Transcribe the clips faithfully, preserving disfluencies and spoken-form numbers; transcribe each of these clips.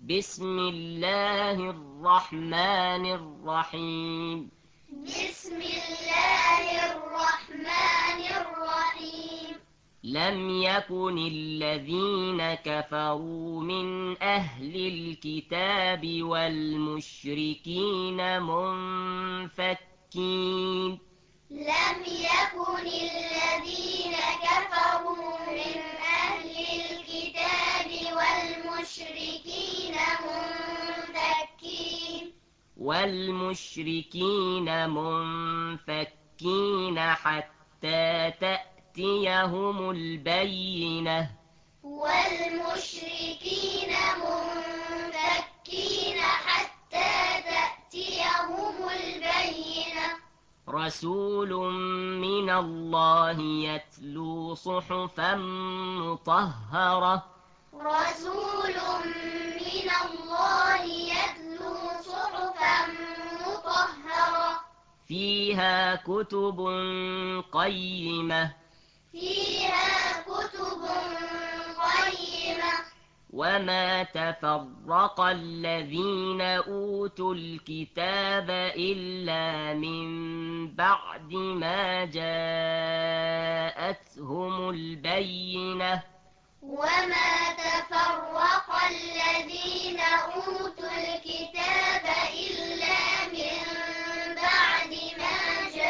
بسم الله الرحمن الرحيم بسم الله الرحمن الرحيم لم يكن الذين كفروا من أهل الكتاب والمشركين منفكين لم يكن الذين كفروا من أهل الكتاب والمشركين منفكين والمشركين منفكين حتى تأتيهم البينة والمشركين منفكين حتى تأتيهم البينة رسول من الله يتلو صحفا مطهرة رسول من الله يتلو صحفا مطهرة فيها كتب قيمة فيها كتب قيمة وما تفرق الذين أوتوا الكتاب إلا من بعد ما جاءتهم البينة وما تفرق الذين أوتوا الكتاب إلا من بعد ما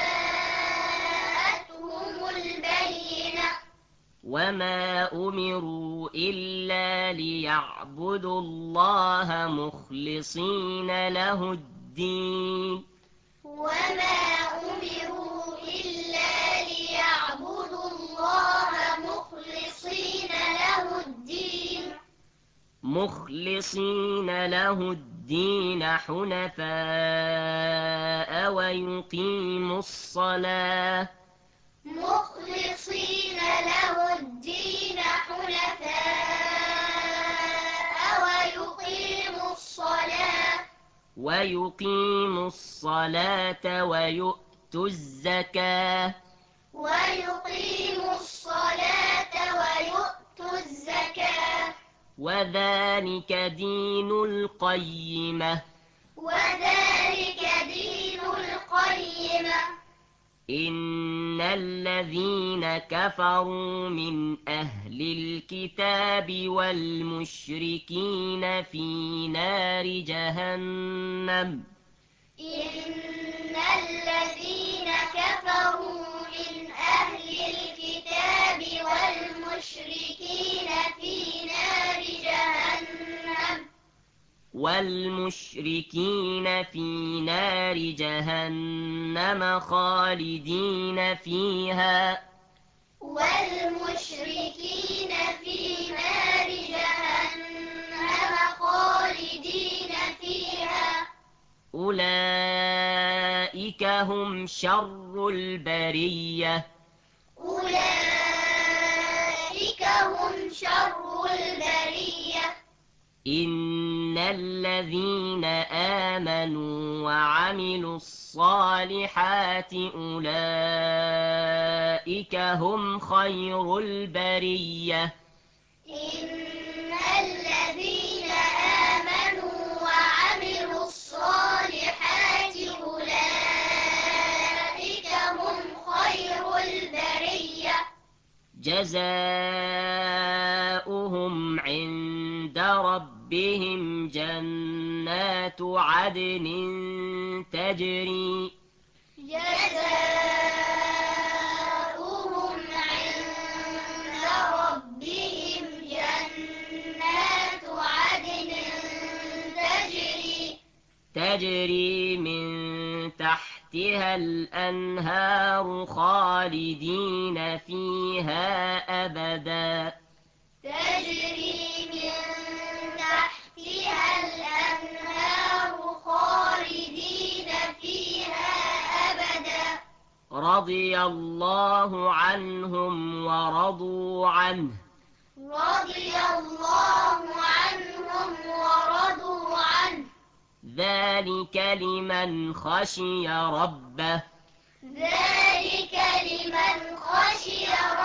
جاءتهم البينة وما أمروا إلا ليعبدوا الله مخلصين له الدين وما أمروا إلا ليعبدوا الله مخلصين له الدين مخلصين له الدين حنفاء ويقيموا الصلاة مخلصين له الدين حنفاء ويقيموا الصلاة ويقيموا الصلاة ويؤتوا الزكاة ويقيموا الصلاة ويؤتوا الزكاة وذلك دين القيمة وذلك دين القيمة إن الذين كفروا من أهل الكتاب والمشركين في نار جهنم إن الذين كفروا من أهل الكتاب والمشركين في نار جهنم والمشركين في نار جهنم خالدين فيها والمشركين في نار جهنم خالدين فيها أولئك هم شر البرية أولئك هم شر البرية إن الذين آمنوا وعملوا الصالحات أولئك هم خير البرية إن الذين آمنوا وعملوا الصالحات أولئك هم خير البرية جزاؤهم عند ربهم جنات عدن تجري جزاؤهم عند ربهم جنات عدن تجري تجري من تحتها الأنهار خالدين فيها أبدا تجري من تحتها الأنهار خالدين فيها أبدا رضي الله عنهم ورضوا عنه رضي الله عنهم ورضوا عنه ذلك لمن خشي ربه ذلك لمن خشي